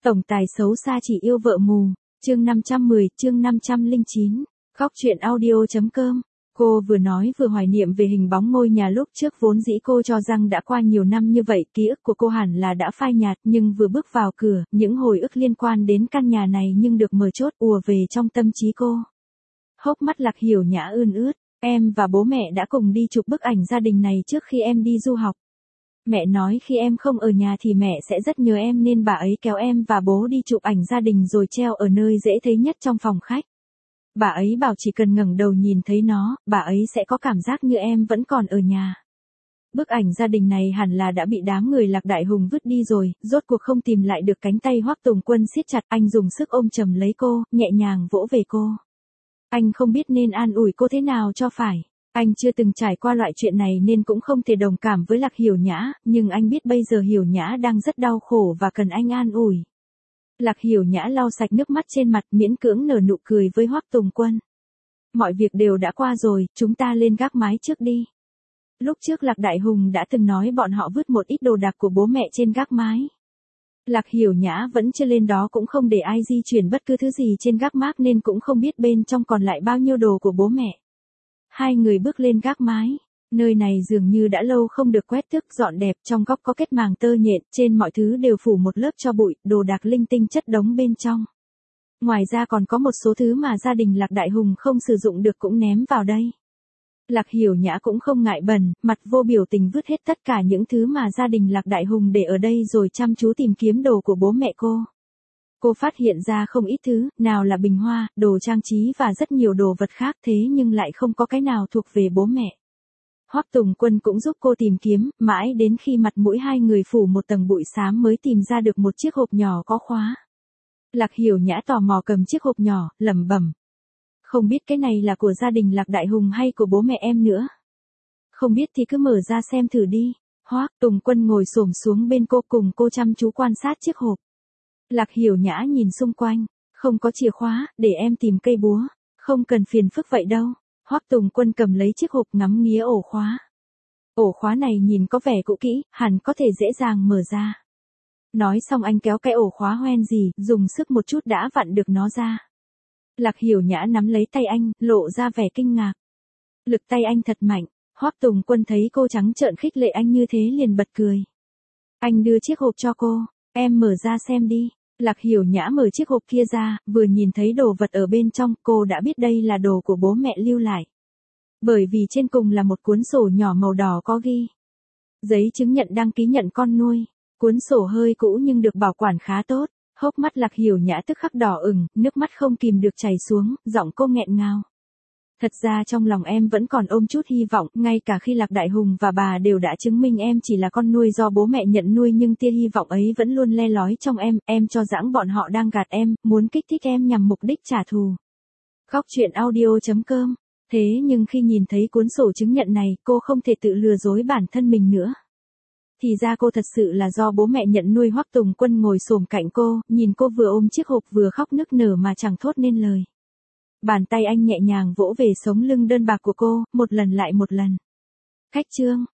Tổng tài xấu xa chỉ yêu vợ mù, chương 510, chương 509, góc truyện audio.com. Cô vừa nói vừa hoài niệm về hình bóng ngôi nhà lúc trước, vốn dĩ cô cho rằng đã qua nhiều năm như vậy, ký ức của cô hẳn là đã phai nhạt, nhưng vừa bước vào cửa, những hồi ức liên quan đến căn nhà này nhưng được mở chốt ùa về trong tâm trí cô. Hốc mắt Lạc Hiểu Nhã ươn ướt, em và bố mẹ đã cùng đi chụp bức ảnh gia đình này trước khi em đi du học. Mẹ nói khi em không ở nhà thì mẹ sẽ rất nhớ em nên bà ấy kéo em và bố đi chụp ảnh gia đình rồi treo ở nơi dễ thấy nhất trong phòng khách. Bà ấy bảo chỉ cần ngẩng đầu nhìn thấy nó, bà ấy sẽ có cảm giác như em vẫn còn ở nhà. Bức ảnh gia đình này hẳn là đã bị đám người Lạc Đại Hùng vứt đi rồi, rốt cuộc không tìm lại được. Cánh tay Hoắc Tùng Quân siết chặt, anh dùng sức ôm chầm lấy cô, nhẹ nhàng vỗ về cô. Anh không biết nên an ủi cô thế nào cho phải. Anh chưa từng trải qua loại chuyện này nên cũng không thể đồng cảm với Lạc Hiểu Nhã, nhưng anh biết bây giờ Hiểu Nhã đang rất đau khổ và cần anh an ủi. Lạc Hiểu Nhã lau sạch nước mắt trên mặt, miễn cưỡng nở nụ cười với Hoắc Tùng Quân. Mọi việc đều đã qua rồi, chúng ta lên gác mái trước đi. Lúc trước Lạc Đại Hùng đã từng nói bọn họ vứt một ít đồ đạc của bố mẹ trên gác mái. Lạc Hiểu Nhã vẫn chưa lên đó, cũng không để ai di chuyển bất cứ thứ gì trên gác mác nên cũng không biết bên trong còn lại bao nhiêu đồ của bố mẹ. Hai người bước lên gác mái. Nơi này dường như đã lâu không được quét tước dọn đẹp, trong góc có kết màng tơ nhện, trên mọi thứ đều phủ một lớp tro bụi, đồ đạc linh tinh chất đống bên trong. Ngoài ra còn có một số thứ mà gia đình Lạc Đại Hùng không sử dụng được cũng ném vào đây. Lạc Hiểu Nhã cũng không ngại bẩn, mặt vô biểu tình vứt hết tất cả những thứ mà gia đình Lạc Đại Hùng để ở đây rồi chăm chú tìm kiếm đồ của bố mẹ cô. Cô phát hiện ra không ít thứ, nào là bình hoa, đồ trang trí và rất nhiều đồ vật khác, thế nhưng lại không có cái nào thuộc về bố mẹ. Hoắc Tùng Quân cũng giúp cô tìm kiếm, mãi đến khi mặt mũi hai người phủ một tầng bụi xám mới tìm ra được một chiếc hộp nhỏ có khóa. Lạc Hiểu Nhã tò mò cầm chiếc hộp nhỏ, lẩm bẩm. Không biết cái này là của gia đình Lạc Đại Hùng hay của bố mẹ em nữa. Không biết thì cứ mở ra xem thử đi. Hoắc Tùng Quân ngồi xổm xuống bên cô, cùng cô chăm chú quan sát chiếc hộp. Lạc Hiểu Nhã nhìn xung quanh, không có chìa khóa, để em tìm cây búa. Không cần phiền phức vậy đâu. Hoắc Tùng Quân cầm lấy chiếc hộp, ngắm nghía ổ khóa. Ổ khóa này nhìn có vẻ cũ kỹ, hẳn có thể dễ dàng mở ra. Nói xong anh kéo cái ổ khóa hoen gì, dùng sức một chút đã vặn được nó ra. Lạc Hiểu Nhã nắm lấy tay anh, lộ ra vẻ kinh ngạc. Lực tay anh thật mạnh. Hoắc Tùng Quân thấy cô trắng trợn khích lệ anh như thế liền bật cười. Anh đưa chiếc hộp cho cô, em mở ra xem đi. Lạc Hiểu Nhã mở chiếc hộp kia ra, vừa nhìn thấy đồ vật ở bên trong, cô đã biết đây là đồ của bố mẹ lưu lại. Bởi vì trên cùng là một cuốn sổ nhỏ màu đỏ có ghi giấy chứng nhận đăng ký nhận con nuôi. Cuốn sổ hơi cũ nhưng được bảo quản khá tốt. Hốc mắt Lạc Hiểu Nhã tức khắc đỏ ửng, nước mắt không kìm được chảy xuống, giọng cô nghẹn ngào. Thật ra trong lòng em vẫn còn ôm chút hy vọng, ngay cả khi Lạc Đại Hùng và bà đều đã chứng minh em chỉ là con nuôi do bố mẹ nhận nuôi, nhưng tia hy vọng ấy vẫn luôn le lói trong em cho rằng bọn họ đang gạt em, muốn kích thích em nhằm mục đích trả thù. Góc truyện audio.com. Thế nhưng khi nhìn thấy cuốn sổ chứng nhận này, cô không thể tự lừa dối bản thân mình nữa. Thì ra cô thật sự là do bố mẹ nhận nuôi. Hoắc Tùng Quân ngồi xổm cạnh cô, nhìn cô vừa ôm chiếc hộp vừa khóc nức nở mà chẳng thốt nên lời. Bàn tay anh nhẹ nhàng vỗ về sống lưng đơn bạc của cô, một lần lại một lần. Cách chương.